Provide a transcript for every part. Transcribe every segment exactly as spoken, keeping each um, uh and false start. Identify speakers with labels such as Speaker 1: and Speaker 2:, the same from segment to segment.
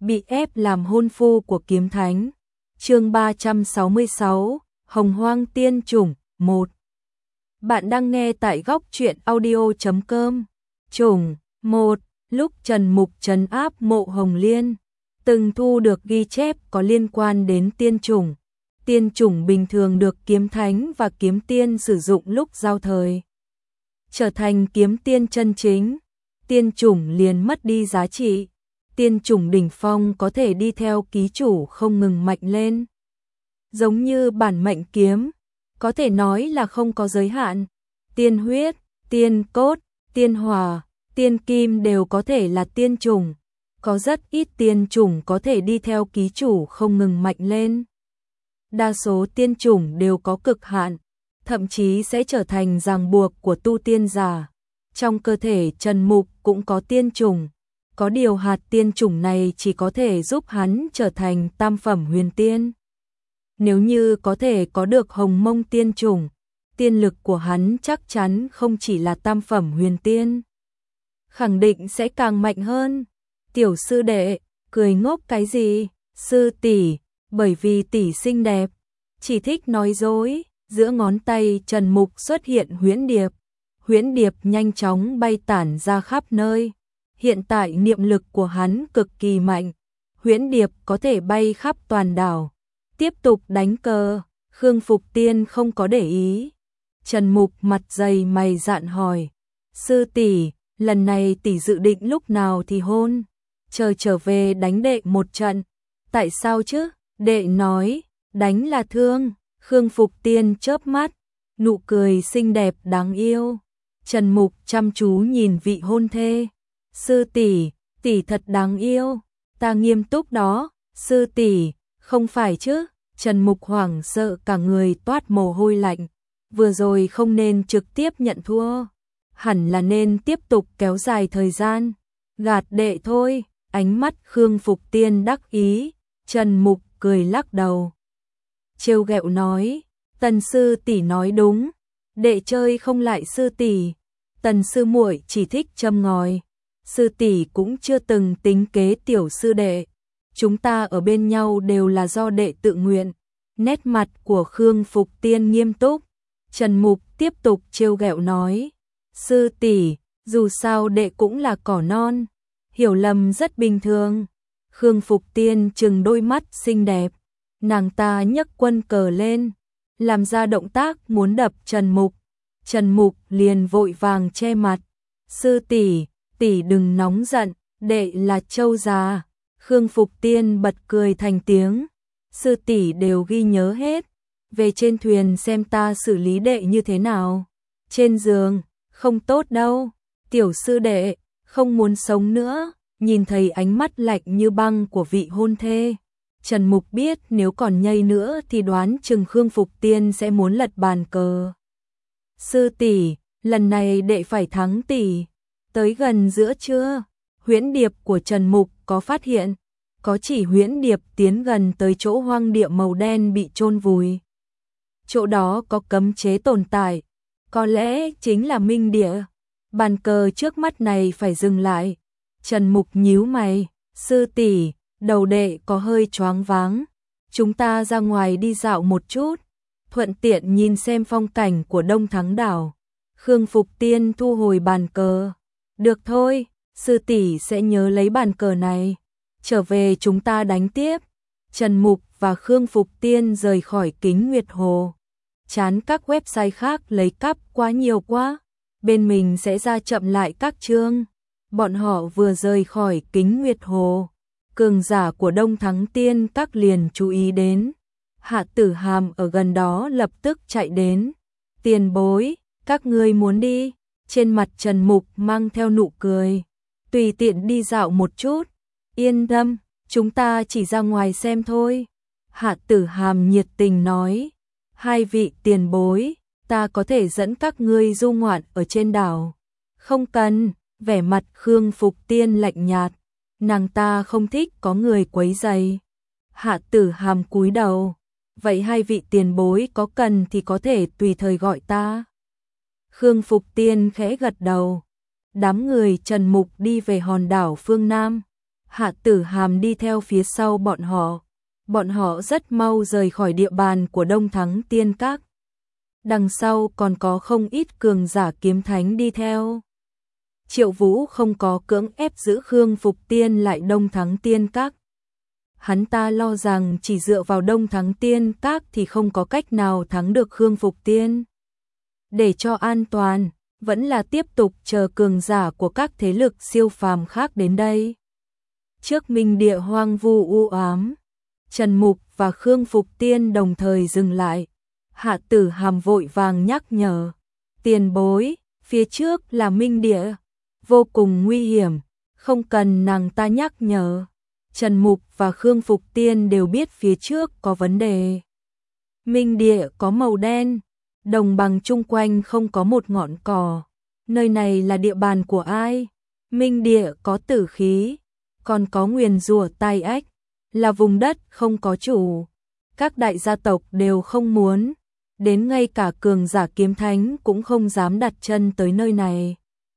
Speaker 1: bị ép làm hôn phu của Kiếm Thánh. Chương ba trăm sáu mươi sáu, Hồng Hoang Tiên Chủng một. Bạn đang nghe tại góc truyện audio chấm com. Chủng một. Lúc Trần Mục trấn áp Mộ Hồng Liên, từng thu được ghi chép có liên quan đến tiên chủng. Tiên chủng bình thường được Kiếm Thánh và Kiếm Tiên sử dụng lúc giao thời. Trở thành kiếm tiên chân chính, tiên chủng liền mất đi giá trị. Tiên chủng đỉnh phong có thể đi theo ký chủ không ngừng mạnh lên. Giống như bản mệnh kiếm, có thể nói là không có giới hạn. Tiên huyết, tiên cốt, tiên hỏa, tiên kim đều có thể là tiên chủng. Có rất ít tiên chủng có thể đi theo ký chủ không ngừng mạnh lên. Đa số tiên chủng đều có cực hạn, thậm chí sẽ trở thành ràng buộc của tu tiên giả. Trong cơ thể Trần Mục cũng có tiên chủng, có điều hạt tiên chủng này chỉ có thể giúp hắn trở thành tam phẩm huyền tiên. Nếu như có thể có được hồng mông tiên chủng, tiên lực của hắn chắc chắn không chỉ là tam phẩm huyền tiên, khẳng định sẽ càng mạnh hơn. Tiểu sư đệ, cười ngốc cái gì? Sư tỷ, bởi vì tỷ xinh đẹp, chỉ thích nói dối. Giữa ngón tay Trần Mục xuất hiện huyễn điệp. Huyễn điệp nhanh chóng bay tản ra khắp nơi. Hiện tại niệm lực của hắn cực kỳ mạnh. Huyễn điệp có thể bay khắp toàn đảo. Tiếp tục đánh cờ. Khương Phục Tiên không có để ý. Trần Mục mặt dày mày dạn hỏi. Sư tỷ, lần này tỷ dự định lúc nào thì hôn? Chờ trở về đánh đệ một trận. Tại sao chứ? Đệ nói, đánh là thương. Khương Phục Tiên chớp mắt, nụ cười xinh đẹp đáng yêu. Trần Mục chăm chú nhìn vị hôn thê. Sư tỷ, tỷ thật đáng yêu. Ta nghiêm túc đó. Sư tỷ, không phải chứ? Trần Mục hoảng sợ cả người toát mồ hôi lạnh. Vừa rồi không nên trực tiếp nhận thua, hẳn là nên tiếp tục kéo dài thời gian. Gạt đệ thôi. Ánh mắt Khương Phục Tiên đắc ý. Trần Mục cười lắc đầu, trêu ghẹo nói, Tần sư tỷ nói đúng, đệ chơi không lại sư tỷ. Tần sư muội chỉ thích châm ngòi, sư tỷ cũng chưa từng tính kế tiểu sư đệ. Chúng ta ở bên nhau đều là do đệ tự nguyện. Nét mặt của Khương Phục Tiên nghiêm túc. Trần Mục tiếp tục trêu ghẹo nói, sư tỷ, dù sao đệ cũng là cỏ non, hiểu lầm rất bình thường. Khương Phục Tiên trừng đôi mắt xinh đẹp, nàng ta nhấc quân cờ lên, làm ra động tác muốn đập Trần Mục. Trần Mục liền vội vàng che mặt. Sư tỷ, tỷ đừng nóng giận, đệ là trâu già. Khương Phục Tiên bật cười thành tiếng. Sư tỷ đều ghi nhớ hết, về trên thuyền xem ta xử lý đệ như thế nào. Trên giường, không tốt đâu. Tiểu sư đệ, không muốn sống nữa. Nhìn thấy ánh mắt lạnh như băng của vị hôn thê, Trần Mục biết nếu còn nhây nữa thì đoán chừng Khương Phục Tiên sẽ muốn lật bàn cờ. Sư tỷ, lần này đệ phải thắng tỷ. Tới gần giữa trưa, huyễn điệp của Trần Mục có phát hiện, có chỉ huyễn điệp tiến gần tới chỗ hoang địa màu đen bị chôn vùi. Chỗ đó có cấm chế tồn tại, có lẽ chính là minh địa. Bàn cờ trước mắt này phải dừng lại. Trần Mục nhíu mày, sư tỷ, đầu đệ có hơi choáng váng. Chúng ta ra ngoài đi dạo một chút, thuận tiện nhìn xem phong cảnh của Đông Thắng đảo. Khương Phục Tiên thu hồi bàn cờ. Được thôi, sư tỷ sẽ nhớ lấy bàn cờ này. Trở về chúng ta đánh tiếp. Trần Mục và Khương Phục Tiên rời khỏi Kính Nguyệt Hồ. Chán các website khác lấy cắp quá nhiều quá, bên mình sẽ ra chậm lại các chương. Bọn họ vừa rời khỏi Kính Nguyệt Hồ, cường giả của Đông Thắng Tiên các liền chú ý đến. Hạ Tử Hàm ở gần đó lập tức chạy đến. Tiền bối, các ngươi muốn đi? Trên mặt Trần Mục mang theo nụ cười. Tùy tiện đi dạo một chút. Yên tâm, chúng ta chỉ ra ngoài xem thôi. Hạ Tử Hàm nhiệt tình nói. Hai vị tiền bối, ta có thể dẫn các ngươi du ngoạn ở trên đảo. Không cần. Vẻ mặt Khương Phục Tiên lạnh nhạt, nàng ta không thích có người quấy rầy. Hạ Tử Hàm cúi đầu, vậy hai vị tiền bối có cần thì có thể tùy thời gọi ta. Khương Phục Tiên khẽ gật đầu. Đám người Trần Mục đi về hòn đảo phương Nam. Hạ Tử Hàm đi theo phía sau bọn họ. Bọn họ rất mau rời khỏi địa bàn của Đông Thắng Tiên Các. Đằng sau còn có không ít cường giả kiếm thánh đi theo. Triệu Vũ không có cưỡng ép giữ Khương Phục Tiên lại Đông Thắng Tiên Các. Hắn ta lo rằng chỉ dựa vào Đông Thắng Tiên Các thì không có cách nào thắng được Khương Phục Tiên. Để cho an toàn, vẫn là tiếp tục chờ cường giả của các thế lực siêu phàm khác đến đây. Trước minh địa hoang vu u ám, Trần Mục và Khương Phục Tiên đồng thời dừng lại. Hạ Tử Hàm vội vàng nhắc nhở, tiền bối, phía trước là minh địa, vô cùng nguy hiểm, không cần nàng ta nhắc nhở. Trần Mục và Khương Phục Tiên đều biết phía trước có vấn đề. Minh địa có màu đen, đồng bằng chung quanh không có một ngọn cỏ. Nơi này là địa bàn của ai? Minh địa có tử khí, còn có nguyền rủa tai ách, là vùng đất không có chủ. Các đại gia tộc đều không muốn, đến ngay cả cường giả kiếm thánh cũng không dám đặt chân tới nơi này.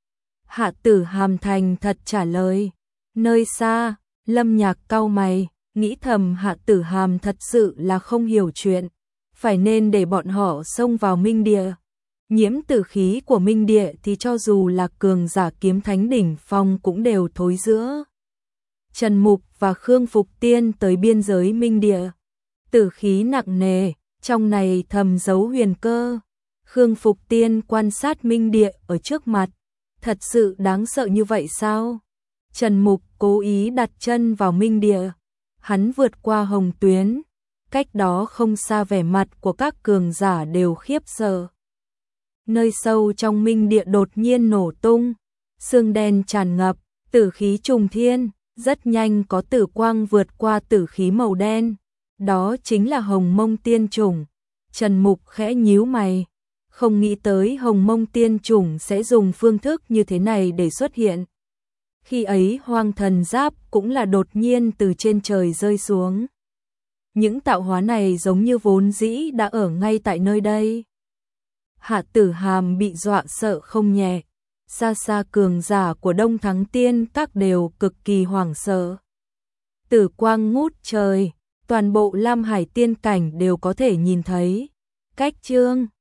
Speaker 1: Hạ Tử Hàm thành thật trả lời. Nơi xa, Lâm Nhạc cau mày, nghĩ thầm Hạ Tử Hàm thật sự là không hiểu chuyện, phải nên để bọn họ xông vào minh địa. Nhiễm tử khí của minh địa thì cho dù là cường giả kiếm thánh đỉnh phong cũng đều thối rữa. Trần Mục và Khương Phục Tiên tới biên giới minh địa. Tử khí nặng nề, trong này thầm giấu huyền cơ. Khương Phục Tiên quan sát minh địa ở trước mặt. Thật sự đáng sợ như vậy sao? Trần Mục cố ý đặt chân vào minh địa. Hắn vượt qua hồng tuyến. Cách đó không xa vẻ mặt của các cường giả đều khiếp sợ. Nơi sâu trong minh địa đột nhiên nổ tung. Sương đen tràn ngập, tử khí trùng thiên. Rất nhanh có tử quang vượt qua tử khí màu đen. Đó chính là Hồng Mông Tiên Chủng. Trần Mục khẽ nhíu mày. Không nghĩ tới Hồng Mông Tiên Chủng sẽ dùng phương thức như thế này để xuất hiện. Khi ấy Hoang Thần Giáp cũng là đột nhiên từ trên trời rơi xuống. Những tạo hóa này giống như vốn dĩ đã ở ngay tại nơi đây. Hạ Tử Hàm bị dọa sợ không nhẹ. Xa xa cường giả của Đông Thắng Tiên Các đều cực kỳ hoảng sợ. Tử quang ngút trời, toàn bộ Lam Hải tiên cảnh đều có thể nhìn thấy. Cách chương